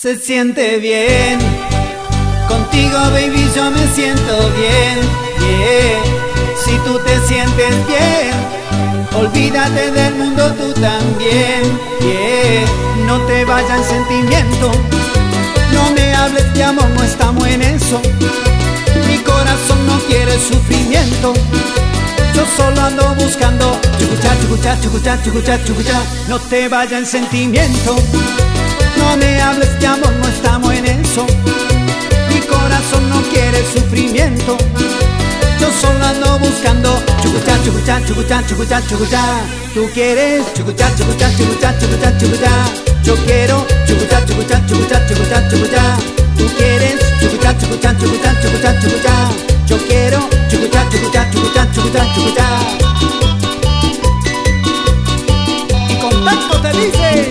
Se siente bien, contigo baby yo me siento bien, yeah. Si tú te sientes bien, olvídate del mundo tú también, yeah. No te vaya el sentimiento, no me hables de amor, no estamos en eso. Mi corazón no quiere sufrimiento, yo solo ando buscando chucuchá, chucuchá, chucuchá, chucuchá, chucuchá. No te vaya el sentimiento, no me hables de amor, no estamos en eso. Mi corazón no quiere sufrimiento, yo solo ando buscando chucuchá, chucuchá, chucuchá, chucuchá, chucuchá. Tú quieres chucuchá, chucuchá, chucuchá, chucuchá, chucuchá. Yo quiero chucuchá, chucuchá, chucuchá, chucuchá, chucuchá. Tú quieres chucuchá, chucuchá, chucuchá, chucuchá, chucuchá. Yo quiero chucuchá, chucuchá, chucuchá, chucuchá, chucuchá. Y Contacto te dice,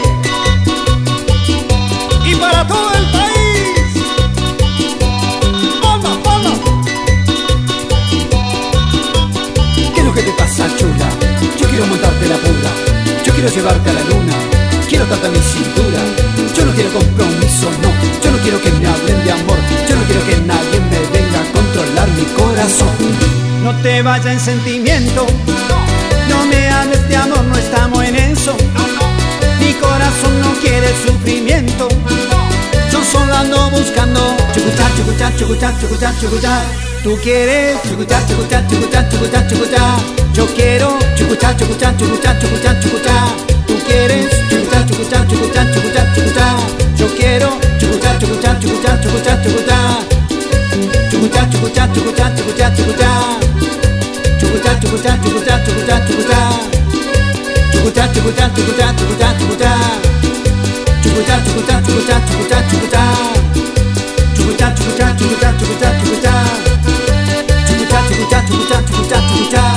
y para todo el país, ¡Palma, palma! ¿Qué es lo que te pasa, chula? Yo quiero montarte la pura, yo quiero llevarte a la luna, quiero atarte a mi cintura. Yo no quiero compromiso, no, yo no quiero que me hablen de amor, yo no quiero que nadie me venga a controlar mi corazón. No te vaya en sentimiento, no me hables de amor, no estamos en eso. Mi corazón no quiere sufrimiento, yo solo ando buscando chucuchá, chucuchá, chucuchá, chucuchá, chucuchá. Tú quieres chucuchá, chucuchá, chucuchá, chucuchá, chucuchá. Yo quiero chucuchá, chucuchá, chucuchá, chucuchá, chucuchá. Tú quieres chucuchá, chucuchá, chucuchá, chucuchá, chucuchá. Yo quiero chucuchá, chucuchá, chucuchá, chucuchá, chucuchá. Chucuchá, chucuchá, chucuchá, chucuchá, chucuchá. Chucuchá, chucuchá, chucuchá, chucuchá, chucuchá. Chucuchá, chucuchá, chucuchá, chucuchá, chucuchá. Chucuchá, chucuchá, chucuchá, chucuchá, chucuchá. Chucuchá, chucuchá, chucuchá, chucuchá, chucuchá. Chucuchá, chucuchá, chucuchá, chucuchá, chucuchá.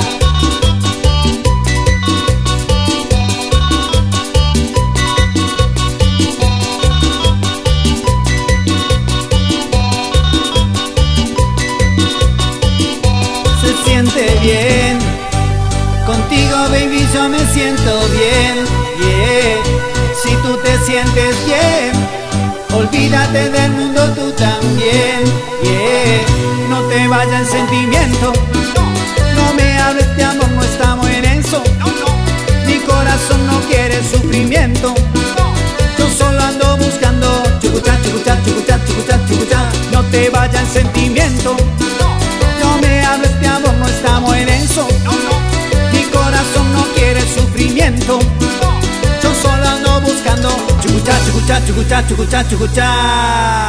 Se siente bien, contigo baby yo me siento bien, yeah. Si tú te sientes bien, olvídate del mundo tú también, yeah. No te vaya el sentimiento, no me hables de amor, no estamos en eso. Mi corazón no quiere sufrimiento, yo solo ando buscando chucuchá, chucuchá, chucuchá, chucuchá, chucuchá. No te vaya el sentimiento, no me hables de amor, no estamos en eso. Mi corazón no quiere sufrimiento, yo solo ando buscando chucuchá, chucuchá, chucuchá, chucuchá, chucuchá.